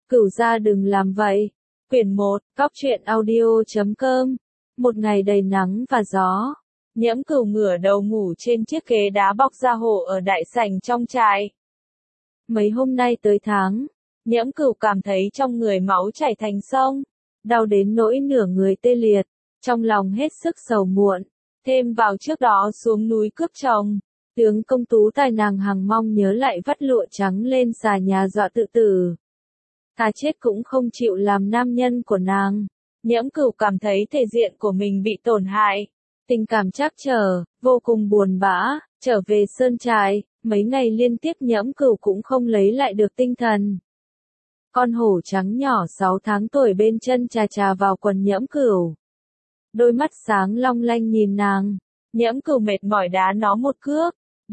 Cửu gia đừng làm vậy. Quyển 1, Cóc truyện audio.com. Một ngày đầy nắng và gió. Nhiễm Cửu ngửa đầu ngủ trên chiếc ghế đá bọc da hổ ở đại sảnh trong trại. Mấy hôm nay tới tháng, Nhiễm Cửu cảm thấy trong người máu chảy thành sông, đau đến nỗi nửa người tê liệt, trong lòng hết sức sầu muộn. Thêm vào trước đó xuống núi cướp chồng, tướng công tú tài nàng hằng mong nhớ lại vắt lụa trắng lên xà nhà dọa tự tử. Thà chết cũng không chịu làm nam nhân của nàng. Nhiễm Cửu cảm thấy thể diện của mình bị tổn hại, tình cảm trắc trở, vô cùng buồn bã. Trở về sơn trại, mấy ngày liên tiếp Nhiễm Cửu cũng không lấy lại được tinh thần. Con hổ trắng nhỏ 6 tháng tuổi bên chân chà chà vào quần Nhiễm Cửu. Đôi mắt sáng long lanh nhìn nàng. Nhiễm Cửu mệt mỏi đá nó một cước.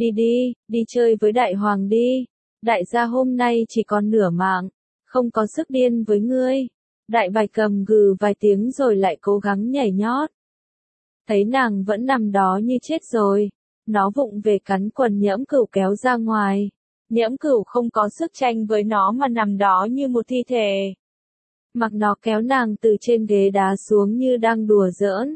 Đi chơi với đại hoàng đi. Đại gia hôm nay chỉ còn nửa mạng, không có sức điên với ngươi. Đại bạch cầm gừ vài tiếng rồi lại cố gắng nhảy nhót. Thấy nàng vẫn nằm đó như chết rồi, nó vụng về cắn quần Nhiễm Cửu kéo ra ngoài. Nhiễm Cửu không có sức tranh với nó mà nằm đó như một thi thể. Mặc nó kéo nàng từ trên ghế đá xuống như đang đùa giỡn.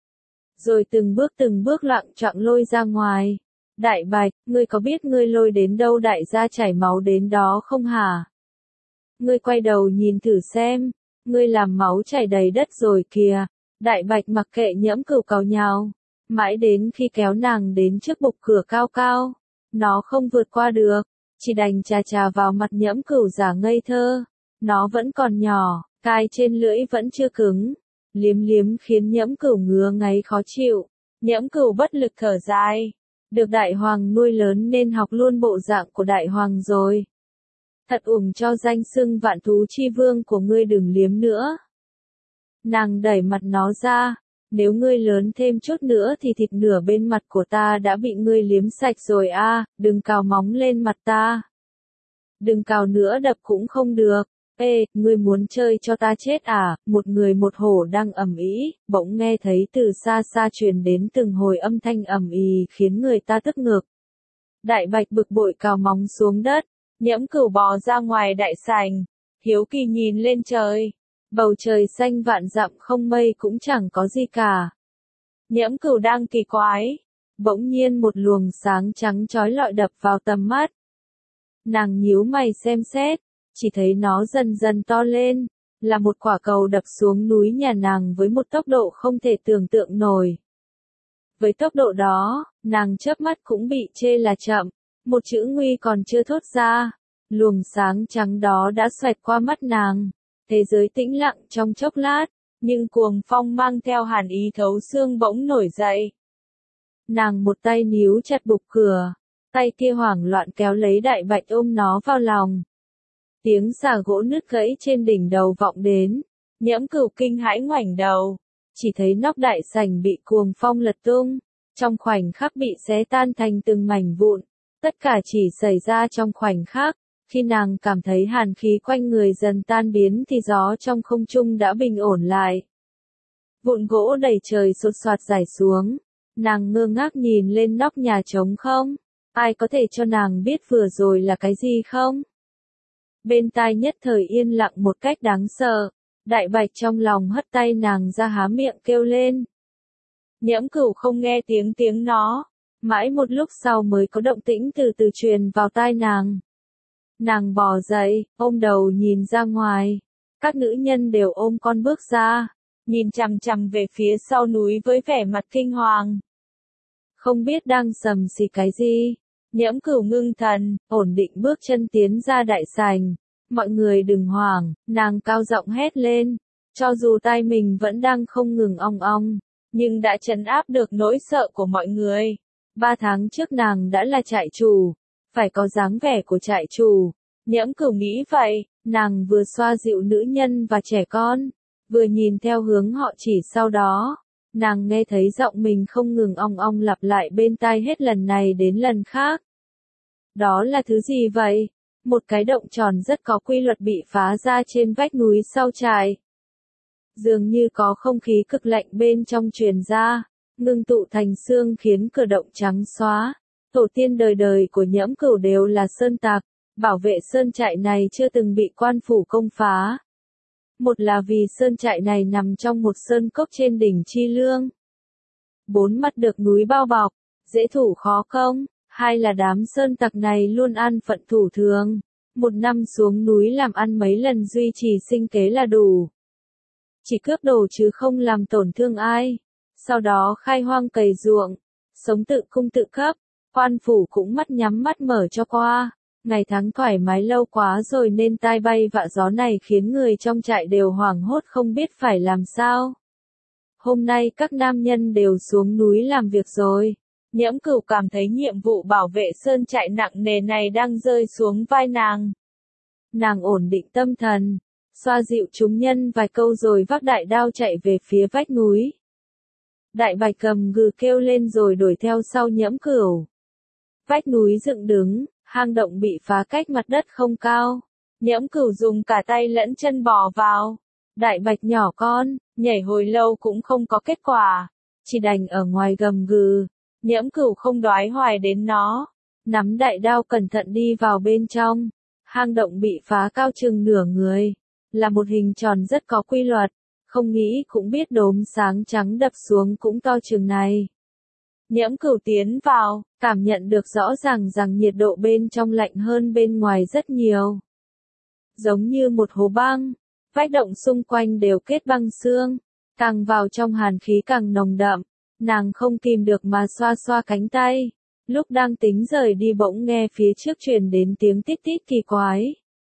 Rồi từng bước lặng choạng lôi ra ngoài. Đại bạch, ngươi có biết ngươi lôi đến đâu đại gia chảy máu đến đó không hả? Ngươi quay đầu nhìn thử xem, ngươi làm máu chảy đầy đất rồi kìa. Đại bạch mặc kệ Nhiễm Cửu càu nhào, mãi đến khi kéo nàng đến trước bục cửa cao cao, nó không vượt qua được, chỉ đành chà chà vào mặt Nhiễm Cửu giả ngây thơ. Nó vẫn còn nhỏ, cai trên lưỡi vẫn chưa cứng, liếm khiến Nhiễm Cửu ngứa ngáy khó chịu. Nhiễm Cửu bất lực thở dài, được đại hoàng nuôi lớn nên học luôn bộ dạng của đại hoàng rồi. Thật uổng cho danh xưng vạn thú chi vương của ngươi, đừng liếm nữa. Nàng đẩy mặt nó ra, nếu ngươi lớn thêm chút nữa thì thịt nửa bên mặt của ta đã bị ngươi liếm sạch rồi a, đừng cào móng lên mặt ta. Đừng cào nữa, đập cũng không được. Ê, ngươi muốn chơi cho ta chết à? Một người một hổ đang ầm ĩ, bỗng nghe thấy từ xa xa truyền đến từng hồi âm thanh ầm ĩ khiến người ta tức ngực. Đại bạch bực bội cào móng xuống đất, Nhiễm Cửu bò ra ngoài đại sảnh, hiếu kỳ nhìn lên trời. Bầu trời xanh vạn dặm không mây cũng chẳng có gì cả. Nhiễm Cửu đang kỳ quái, bỗng nhiên một luồng sáng trắng chói lọi đập vào tầm mắt. Nàng nhíu mày xem xét, chỉ thấy nó dần dần to lên, là một quả cầu đập xuống núi nhà nàng với một tốc độ không thể tưởng tượng nổi. Với tốc độ đó, nàng chớp mắt cũng bị chê là chậm, một chữ nguy còn chưa thốt ra, luồng sáng trắng đó đã xoẹt qua mắt nàng. Thế giới tĩnh lặng trong chốc lát, nhưng cuồng phong mang theo hàn ý thấu xương bỗng nổi dậy. Nàng một tay níu chặt bục cửa, tay kia hoảng loạn kéo lấy đại bạch ôm nó vào lòng. Tiếng xà gỗ nứt gãy trên đỉnh đầu vọng đến, Nhiễm Cửu kinh hãi ngoảnh đầu, chỉ thấy nóc đại sảnh bị cuồng phong lật tung, trong khoảnh khắc bị xé tan thành từng mảnh vụn. Tất cả chỉ xảy ra trong khoảnh khắc. Khi nàng cảm thấy hàn khí quanh người dần tan biến thì gió trong không trung đã bình ổn lại. Vụn gỗ đầy trời xột xoạt rải xuống. Nàng ngơ ngác nhìn lên nóc nhà trống không. Ai có thể cho nàng biết vừa rồi là cái gì không? Bên tai nhất thời yên lặng một cách đáng sợ. Đại bạch trong lòng hất tay nàng ra há miệng kêu lên. Nhiễm Cửu không nghe tiếng nó. Mãi một lúc sau mới có động tĩnh từ từ truyền vào tai nàng. Nàng bò dậy, ôm đầu nhìn ra ngoài. Các nữ nhân đều ôm con bước ra, nhìn chằm chằm về phía sau núi với vẻ mặt kinh hoàng. Không biết đang sầm xì cái gì. Nhiễm Cửu ngưng thần, ổn định bước chân tiến ra đại sảnh. Mọi người đừng hoảng, nàng cao giọng hét lên. Cho dù tai mình vẫn đang không ngừng ong ong, nhưng đã trấn áp được nỗi sợ của mọi người. 3 tháng trước nàng đã là trại chủ, phải có dáng vẻ của trại chủ. Nhiễm Cửu nghĩ vậy, nàng vừa xoa dịu nữ nhân và trẻ con, vừa nhìn theo hướng họ chỉ, sau đó, nàng nghe thấy giọng mình không ngừng ong ong lặp lại bên tai hết lần này đến lần khác. Đó là thứ gì vậy? Một cái động tròn rất có quy luật bị phá ra trên vách núi sau trại. Dường như có không khí cực lạnh bên trong truyền ra, ngưng tụ thành xương khiến cửa động trắng xóa. Tổ tiên đời đời của Nhiễm Cửu đều là sơn tặc, bảo vệ sơn trại này chưa từng bị quan phủ công phá. Một là vì sơn trại này nằm trong một sơn cốc trên đỉnh Chi Lương. Bốn mặt được núi bao bọc, dễ thủ khó công. Hai là đám sơn tặc này luôn an phận thủ thường. Một năm xuống núi làm ăn mấy lần duy trì sinh kế là đủ. Chỉ cướp đồ chứ không làm tổn thương ai. Sau đó khai hoang cày ruộng, sống tự cung tự cấp. Quan phủ cũng mắt nhắm mắt mở cho qua. Ngày tháng thoải mái lâu quá rồi nên tai bay vạ gió này khiến người trong trại đều hoảng hốt không biết phải làm sao. Hôm nay các nam nhân đều xuống núi làm việc rồi. Nhiễm Cửu cảm thấy nhiệm vụ bảo vệ sơn trại nặng nề này đang rơi xuống vai nàng. Nàng ổn định tâm thần, xoa dịu chúng nhân vài câu rồi vác đại đao chạy về phía vách núi. Đại Bạch Cầm gừ kêu lên rồi đuổi theo sau Nhiễm Cửu. Vách núi dựng đứng, hang động bị phá cách mặt đất không cao. Nhiễm Cửu dùng cả tay lẫn chân bò vào. Đại Bạch nhỏ con, nhảy hồi lâu cũng không có kết quả. Chỉ đành ở ngoài gầm gừ. Nhiễm Cửu không đoái hoài đến nó. Nắm đại đao cẩn thận đi vào bên trong. Hang động bị phá cao chừng nửa người. Là một hình tròn rất có quy luật. Không nghĩ cũng biết đốm sáng trắng đập xuống cũng to chừng này. Nhiễm Cửu tiến vào, cảm nhận được rõ ràng rằng nhiệt độ bên trong lạnh hơn bên ngoài rất nhiều. Giống như một hố băng, vách động xung quanh đều kết băng xương, càng vào trong hàn khí càng nồng đậm, nàng không kìm được mà xoa xoa cánh tay. Lúc đang tính rời đi bỗng nghe phía trước truyền đến tiếng tít tít kỳ quái.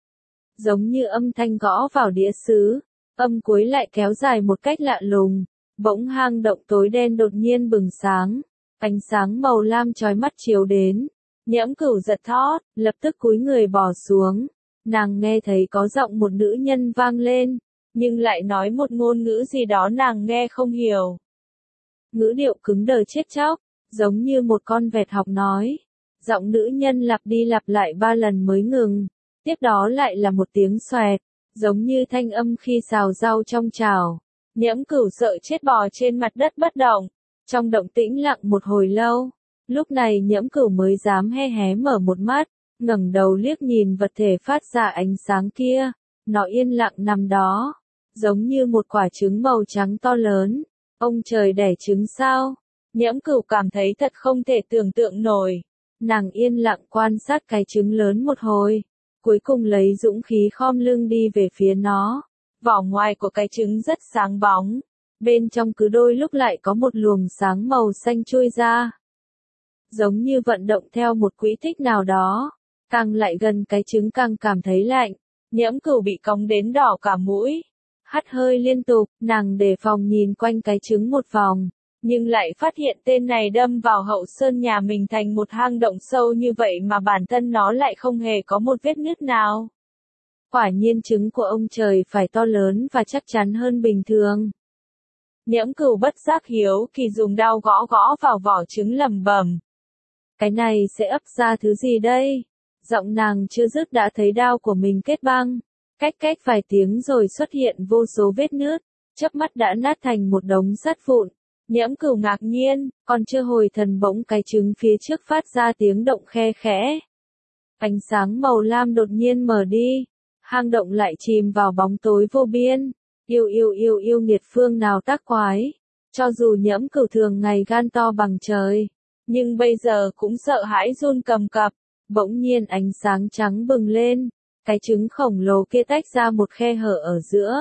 Giống như âm thanh gõ vào đĩa sứ, âm cuối lại kéo dài một cách lạ lùng, bỗng hang động tối đen đột nhiên bừng sáng. Ánh sáng màu lam chói mắt chiếu đến, Nhiễm Cửu giật thót, lập tức cúi người bò xuống. Nàng nghe thấy có giọng một nữ nhân vang lên, nhưng lại nói một ngôn ngữ gì đó nàng nghe không hiểu. Ngữ điệu cứng đờ chết chóc, giống như một con vẹt học nói. Giọng nữ nhân lặp đi lặp lại 3 lần mới ngừng, tiếp đó lại là một tiếng xoẹt, giống như thanh âm khi xào rau trong chảo. Nhiễm Cửu sợ chết bò trên mặt đất bất động. Trong động tĩnh lặng một hồi lâu, lúc này Nhiễm Cửu mới dám hé hé mở một mắt, ngẩng đầu liếc nhìn vật thể phát ra ánh sáng kia, nó yên lặng nằm đó, giống như một quả trứng màu trắng to lớn. Ông trời đẻ trứng sao? Nhiễm Cửu cảm thấy thật không thể tưởng tượng nổi. Nàng yên lặng quan sát cái trứng lớn một hồi, cuối cùng lấy dũng khí khom lưng đi về phía nó. Vỏ ngoài của cái trứng rất sáng bóng. Bên trong cứ đôi lúc lại có một luồng sáng màu xanh chui ra. Giống như vận động theo một quỹ tích nào đó. Càng lại gần cái trứng càng cảm thấy lạnh. Nhiễm Cửu bị cóng đến đỏ cả mũi. Hắt hơi liên tục, nàng đề phòng nhìn quanh cái trứng một vòng. Nhưng lại phát hiện tên này đâm vào hậu sơn nhà mình thành một hang động sâu như vậy mà bản thân nó lại không hề có một vết nứt nào. Quả nhiên trứng của ông trời phải to lớn và chắc chắn hơn bình thường. Nhiễm Cửu bất giác hiếu kỳ dùng đao gõ gõ vào vỏ trứng lẩm bẩm. Cái này sẽ ấp ra thứ gì đây? Giọng nàng chưa dứt đã thấy đao của mình kết băng. Cách vài tiếng rồi xuất hiện vô số vết nứt, chớp mắt đã nát thành một đống sắt vụn. Nhiễm Cửu ngạc nhiên, còn chưa hồi thần bỗng cái trứng phía trước phát ra tiếng động khe khẽ. Ánh sáng màu lam đột nhiên mở đi, hang động lại chìm vào bóng tối vô biên. Yêu nghiệt phương nào tác quái. Cho dù Nhiễm Cửu thường ngày gan to bằng trời, nhưng bây giờ cũng sợ hãi run cầm cập. Bỗng nhiên ánh sáng trắng bừng lên, cái trứng khổng lồ kia tách ra một khe hở ở giữa.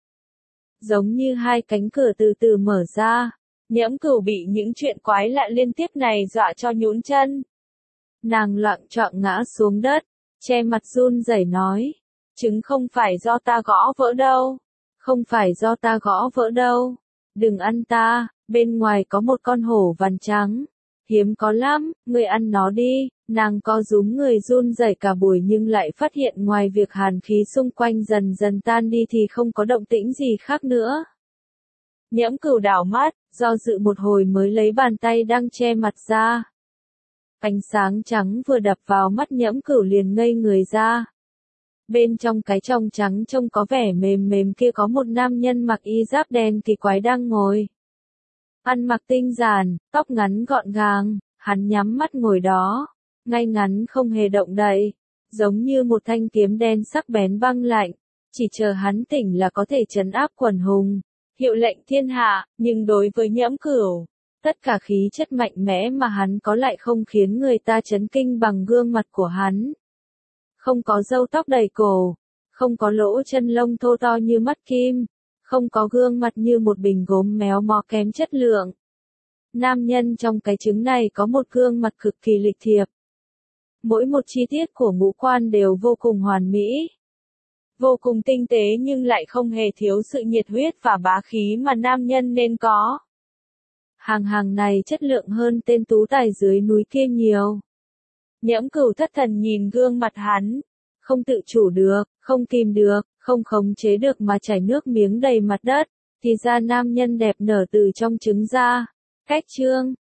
Giống như hai cánh cửa từ từ mở ra. Nhiễm Cửu bị những chuyện quái lạ liên tiếp này dọa cho nhũn chân. Nàng loạng choạng ngã xuống đất, che mặt run rẩy nói, trứng không phải do ta gõ vỡ đâu. Không phải do ta gõ vỡ đâu. Đừng ăn ta, bên ngoài có một con hổ vằn trắng. Hiếm có lắm, ngươi ăn nó đi. Nàng co rúm người run rẩy cả buổi nhưng lại phát hiện ngoài việc hàn khí xung quanh dần dần tan đi thì không có động tĩnh gì khác nữa. Nhiễm Cửu đảo mắt, do dự một hồi mới lấy bàn tay đang che mặt ra. Ánh sáng trắng vừa đập vào mắt Nhiễm Cửu liền ngây người ra. Bên trong cái trong trắng trông có vẻ mềm mềm kia có một nam nhân mặc y giáp đen kỳ quái đang ngồi. Ăn mặc tinh giản, tóc ngắn gọn gàng, hắn nhắm mắt ngồi đó, ngay ngắn không hề động đậy. giống như một thanh kiếm đen sắc bén băng lạnh, chỉ chờ hắn tỉnh là có thể trấn áp quần hùng, hiệu lệnh thiên hạ, nhưng đối với Nhẫm Cửu, tất cả khí chất mạnh mẽ mà hắn có lại không khiến người ta chấn kinh bằng gương mặt của hắn. Không có râu tóc đầy cổ, không có lỗ chân lông thô to như mắt kim, không có gương mặt như một bình gốm méo mó kém chất lượng. Nam nhân trong cái trứng này có một gương mặt cực kỳ lịch thiệp. Mỗi một chi tiết của ngũ quan đều vô cùng hoàn mỹ. Vô cùng tinh tế nhưng lại không hề thiếu sự nhiệt huyết và bá khí mà nam nhân nên có. Hàng này chất lượng hơn tên tú tài dưới núi kia nhiều. Nhẫm Cửu thất thần nhìn gương mặt hắn, không tự chủ được, không kìm được, không khống chế được mà chảy nước miếng đầy mặt đất, thì ra nam nhân đẹp nở từ trong trứng ra. Cách chương